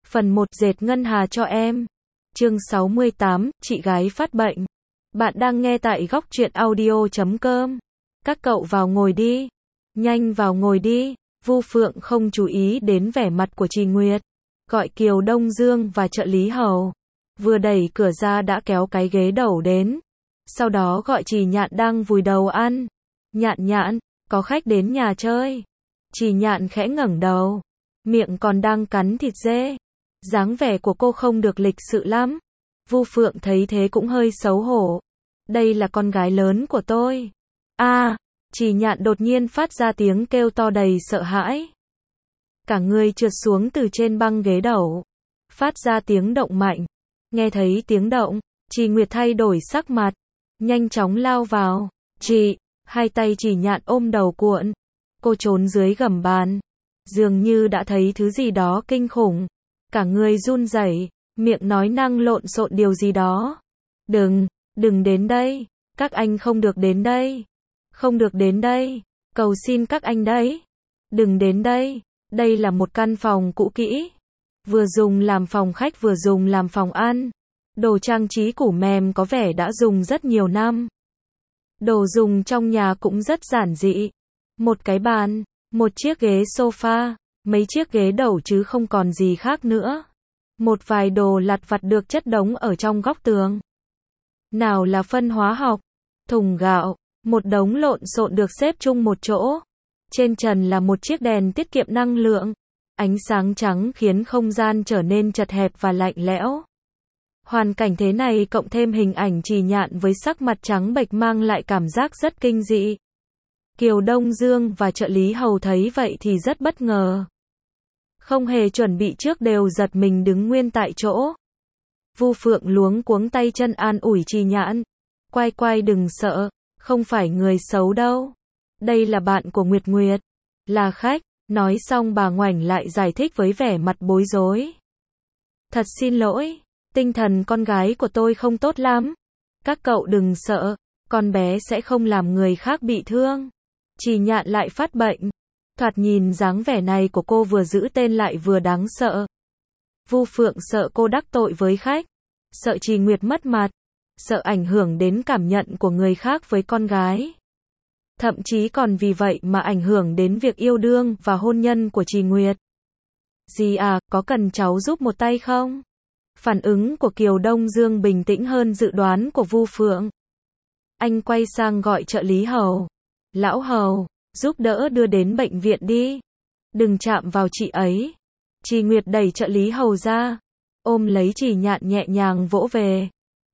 Phần 1 dệt ngân hà cho em. Chương 68, chị gái phát bệnh. Bạn đang nghe tại góc truyện audio.com. Các cậu vào ngồi đi. Nhanh vào ngồi đi. Vu Phượng không chú ý đến vẻ mặt của Trì Nguyệt. Gọi Kiều Đông Dương và trợ lý hầu. Vừa đẩy cửa ra đã kéo cái ghế đầu đến. Sau đó gọi Trì Nhạn đang vùi đầu ăn. Nhạn nhạn, có khách đến nhà chơi. Trì Nhạn khẽ ngẩng đầu. Miệng còn đang cắn thịt dê. Dáng vẻ của cô không được lịch sự lắm. Vu Phượng thấy thế cũng hơi xấu hổ. Đây là con gái lớn của tôi. Trì Nhạn đột nhiên phát ra tiếng kêu to đầy sợ hãi. Cả người trượt xuống từ trên băng ghế đầu. Phát ra tiếng động mạnh. Nghe thấy tiếng động, Trì Nguyệt thay đổi sắc mặt. Nhanh chóng lao vào. Hai tay Trì Nhạn ôm đầu cuộn. Cô trốn dưới gầm bàn. Dường như đã thấy thứ gì đó kinh khủng. Cả người run rẩy, miệng nói năng lộn xộn điều gì đó. Đừng đến đây, các anh không được đến đây. Không được đến đây, cầu xin các anh đấy. Đừng đến đây, đây là một căn phòng cũ kỹ. Vừa dùng làm phòng khách vừa dùng làm phòng ăn. Đồ trang trí củ mềm có vẻ đã dùng rất nhiều năm. Đồ dùng trong nhà cũng rất giản dị. Một cái bàn, một chiếc ghế sofa, mấy chiếc ghế đầu chứ không còn gì khác nữa. Một vài đồ lặt vặt được chất đống ở trong góc tường. Nào là phân hóa học, thùng gạo, một đống lộn xộn được xếp chung một chỗ. Trên trần là một chiếc đèn tiết kiệm năng lượng. Ánh sáng trắng khiến không gian trở nên chật hẹp và lạnh lẽo. Hoàn cảnh thế này cộng thêm hình ảnh Trì Nhạn với sắc mặt trắng bệch mang lại cảm giác rất kinh dị. Kiều Đông Dương và trợ lý hầu thấy vậy thì rất bất ngờ. Không hề chuẩn bị trước đều giật mình đứng nguyên tại chỗ. Vu Phượng luống cuống tay chân an ủi Trì Nhạn. Quay đừng sợ, không phải người xấu đâu. Đây là bạn của Nguyệt Nguyệt. Là khách, nói xong bà ngoảnh lại giải thích với vẻ mặt bối rối. Thật xin lỗi, tinh thần con gái của tôi không tốt lắm. Các cậu đừng sợ, con bé sẽ không làm người khác bị thương. Trì Nhạn lại phát bệnh. Thoạt nhìn dáng vẻ này của cô vừa giữ tên lại vừa đáng sợ. Vu Phượng sợ cô đắc tội với khách. Sợ Trì Nguyệt mất mặt. Sợ ảnh hưởng đến cảm nhận của người khác với con gái. Thậm chí còn vì vậy mà ảnh hưởng đến việc yêu đương và hôn nhân của Trì Nguyệt. Dì à, có cần cháu giúp một tay không? Phản ứng của Kiều Đông Dương bình tĩnh hơn dự đoán của Vu Phượng. Anh quay sang gọi trợ lý hầu. Lão hầu, giúp đỡ đưa đến bệnh viện đi. Đừng chạm vào chị ấy. Trì Nguyệt đẩy trợ lý hầu ra. Ôm lấy Trì Nhạn nhẹ nhàng vỗ về.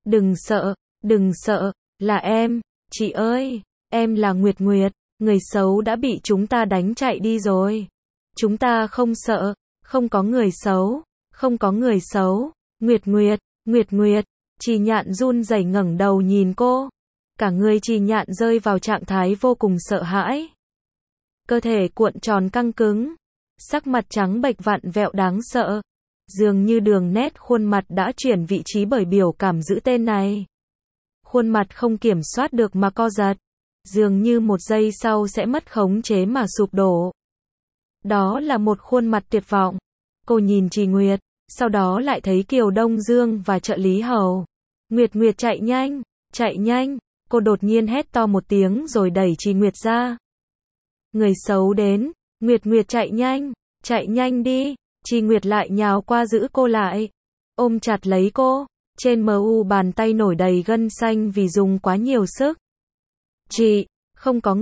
Đừng sợ, là em. Chị ơi, em là Nguyệt Nguyệt. Người xấu đã bị chúng ta đánh chạy đi rồi. Chúng ta không sợ, không có người xấu. Không có người xấu. Nguyệt Nguyệt. Trì Nhạn run rẩy ngẩng đầu nhìn cô. Cả người Trì Nhạn rơi vào trạng thái vô cùng sợ hãi. Cơ thể cuộn tròn căng cứng. Sắc mặt trắng bệch vặn vẹo đáng sợ. Dường như đường nét khuôn mặt đã chuyển vị trí bởi biểu cảm giữ tên này. Khuôn mặt không kiểm soát được mà co giật. Dường như một giây sau sẽ mất khống chế mà sụp đổ. Đó là một khuôn mặt tuyệt vọng. Cô nhìn Trì Nguyệt, sau đó lại thấy Kiều Đông Dương và trợ lý hầu. Nguyệt chạy nhanh. Cô đột nhiên hét to một tiếng rồi đẩy Trì Nguyệt ra. Người xấu đến, Nguyệt chạy nhanh đi. Trì Nguyệt lại nhào qua giữ cô lại, ôm chặt lấy cô, trên bàn tay nổi đầy gân xanh vì dùng quá nhiều sức. Chị, không có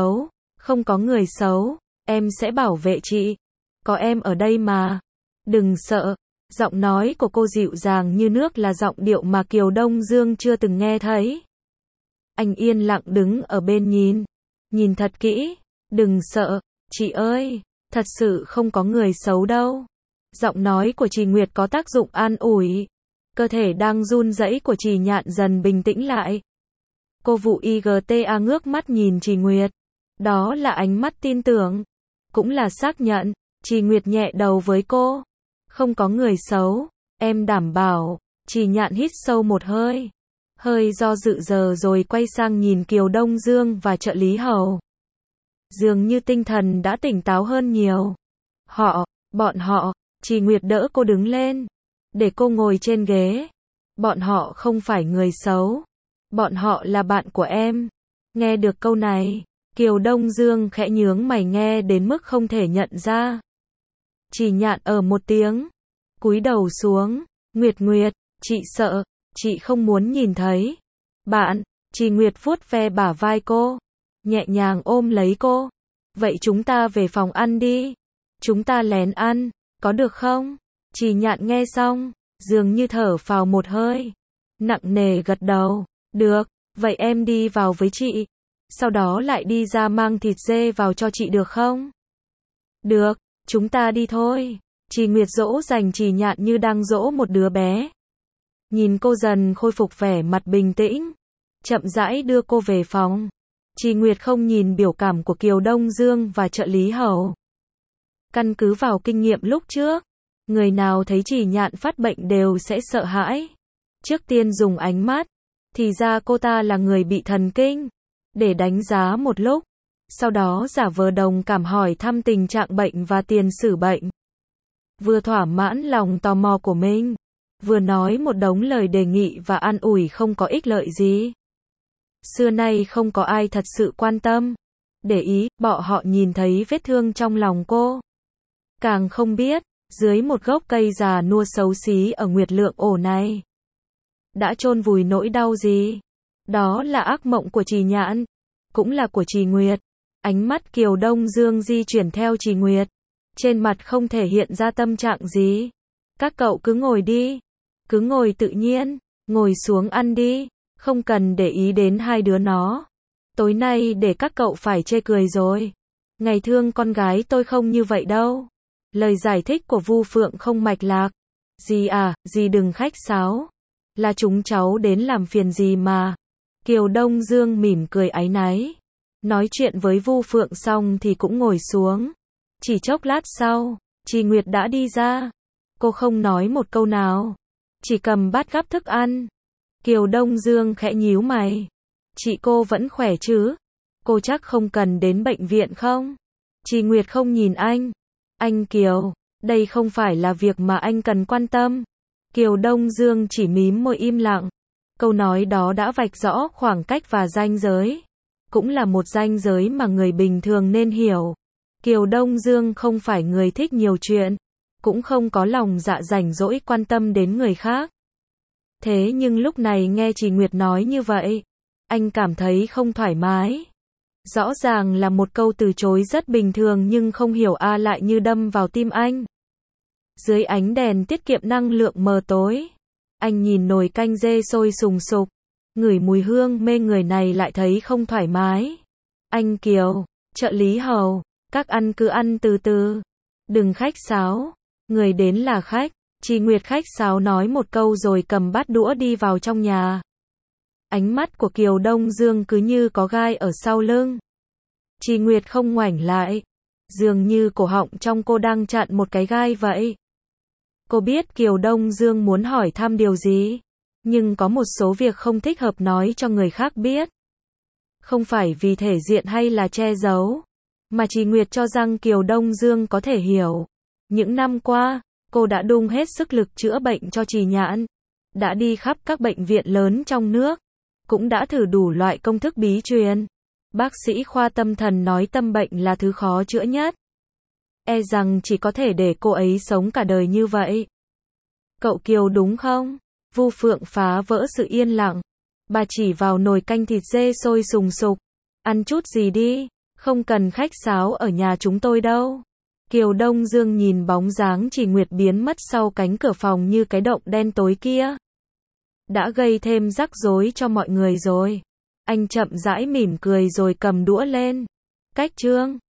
người xấu, em sẽ bảo vệ chị. Có em ở đây mà. Đừng sợ. Giọng nói của cô dịu dàng như nước là giọng điệu mà Kiều Đông Dương chưa từng nghe thấy. Anh yên lặng đứng ở bên nhìn thật kỹ. Đừng sợ, chị ơi, thật sự không có người xấu đâu. Giọng nói của Trì Nguyệt có tác dụng an ủi. Cơ thể đang run rẩy của Trì Nhạn dần bình tĩnh lại. Cô Vụ IGTA ngước mắt nhìn Trì Nguyệt. Đó là ánh mắt tin tưởng. Cũng là xác nhận. Trì Nguyệt nhẹ đầu với cô. Không có người xấu, em đảm bảo. Trì Nhạn hít sâu một hơi. Hơi do dự rồi quay sang nhìn Kiều Đông Dương và trợ lý hầu. Dường như tinh thần đã tỉnh táo hơn nhiều. Bọn họ, Trì Nguyệt đỡ cô đứng lên, để cô ngồi trên ghế. Bọn họ không phải người xấu. Bọn họ là bạn của em. Nghe được câu này, Kiều Đông Dương khẽ nhướng mày nghe đến mức không thể nhận ra. Trì Nhạn một tiếng, cúi đầu xuống. Nguyệt Nguyệt, chị sợ, chị không muốn nhìn thấy. Bạn, Trì Nguyệt vuốt ve bả vai cô, nhẹ nhàng ôm lấy cô. Vậy chúng ta về phòng ăn đi. Chúng ta lén ăn, có được không? Trì Nhạn nghe xong, dường như thở phào một hơi, nặng nề gật đầu. Được, vậy em đi vào với chị. Sau đó lại đi ra mang thịt dê vào cho chị được không? Được, chúng ta đi thôi. Trì Nguyệt dỗ dành Trì Nhạn như đang dỗ một đứa bé. Nhìn cô dần khôi phục vẻ mặt bình tĩnh, chậm rãi đưa cô về phòng. Trì Nguyệt không nhìn biểu cảm của Kiều Đông Dương và trợ lý hầu. Căn cứ vào kinh nghiệm lúc trước, người nào thấy Trì Nhạn phát bệnh đều sẽ sợ hãi. Trước tiên dùng ánh mắt, thì ra cô ta là người bị thần kinh, để đánh giá một lúc. Sau đó giả vờ đồng cảm hỏi thăm tình trạng bệnh và tiền sử bệnh. Vừa thỏa mãn lòng tò mò của mình, vừa nói một đống lời đề nghị và an ủi không có ích lợi gì. Xưa nay không có ai thật sự quan tâm, để ý, bọn họ nhìn thấy vết thương trong lòng cô. Càng không biết, dưới một gốc cây già nua xấu xí ở Nguyệt Lượng ổ này, đã chôn vùi nỗi đau gì. Đó là ác mộng của Trì Nhạn, cũng là của Trì Nguyệt. Ánh mắt Kiều Đông Dương di chuyển theo Trì Nguyệt, trên mặt không thể hiện ra tâm trạng gì. Các cậu cứ ngồi đi, cứ ngồi tự nhiên, ngồi xuống ăn đi, không cần để ý đến hai đứa nó. Tối nay để các cậu phải chê cười rồi. Ngày thương con gái tôi không như vậy đâu. Lời giải thích của Vu Phượng không mạch lạc. Dì à, dì đừng khách sáo. Là chúng cháu đến làm phiền dì mà. Kiều Đông Dương mỉm cười áy náy. Nói chuyện với Vu Phượng xong thì cũng ngồi xuống. Chỉ chốc lát sau, Trì Nguyệt đã đi ra. Cô không nói một câu nào, chỉ cầm bát gắp thức ăn. Kiều Đông Dương khẽ nhíu mày. Chị cô vẫn khỏe chứ? Cô chắc không cần đến bệnh viện không? Trì Nguyệt không nhìn anh. Anh Kiều, đây không phải là việc mà anh cần quan tâm. Kiều Đông Dương chỉ mím môi im lặng. Câu nói đó đã vạch rõ khoảng cách và ranh giới. Cũng là một ranh giới mà người bình thường nên hiểu. Kiều Đông Dương không phải người thích nhiều chuyện, cũng không có lòng dạ rảnh rỗi quan tâm đến người khác. Thế nhưng lúc này nghe Trì Nguyệt nói như vậy, anh cảm thấy không thoải mái. Rõ ràng là một câu từ chối rất bình thường nhưng không hiểu lại như đâm vào tim anh. Dưới ánh đèn tiết kiệm năng lượng mờ tối, anh nhìn nồi canh dê sôi sùng sục, ngửi mùi hương mê người này lại thấy không thoải mái. Anh Kiều, trợ lý hầu, các ăn cứ ăn từ từ, đừng khách sáo, người đến là khách. Trì Nguyệt khách sáo nói một câu rồi cầm bát đũa đi vào trong nhà. Ánh mắt của Kiều Đông Dương cứ như có gai ở sau lưng. Trì Nguyệt không ngoảnh lại, dường như cổ họng trong cô đang chặn một cái gai vậy. Cô biết Kiều Đông Dương muốn hỏi thăm điều gì, nhưng có một số việc không thích hợp nói cho người khác biết. Không phải vì thể diện hay là che giấu, mà Trì Nguyệt cho rằng Kiều Đông Dương có thể hiểu. Những năm qua, cô đã đung hết sức lực chữa bệnh cho Trì Nhạn, đã đi khắp các bệnh viện lớn trong nước, cũng đã thử đủ loại công thức bí truyền. Bác sĩ khoa tâm thần nói tâm bệnh là thứ khó chữa nhất. E rằng chỉ có thể để cô ấy sống cả đời như vậy. Cậu Kiều đúng không? Vu Phượng phá vỡ sự yên lặng. Bà chỉ vào nồi canh thịt dê sôi sùng sục. Ăn chút gì đi, không cần khách sáo ở nhà chúng tôi đâu. Kiều Đông Dương nhìn bóng dáng Trì Nguyệt biến mất sau cánh cửa phòng như cái động đen tối kia. Đã gây thêm rắc rối cho mọi người rồi. Anh chậm rãi mỉm cười rồi cầm đũa lên. Cách chương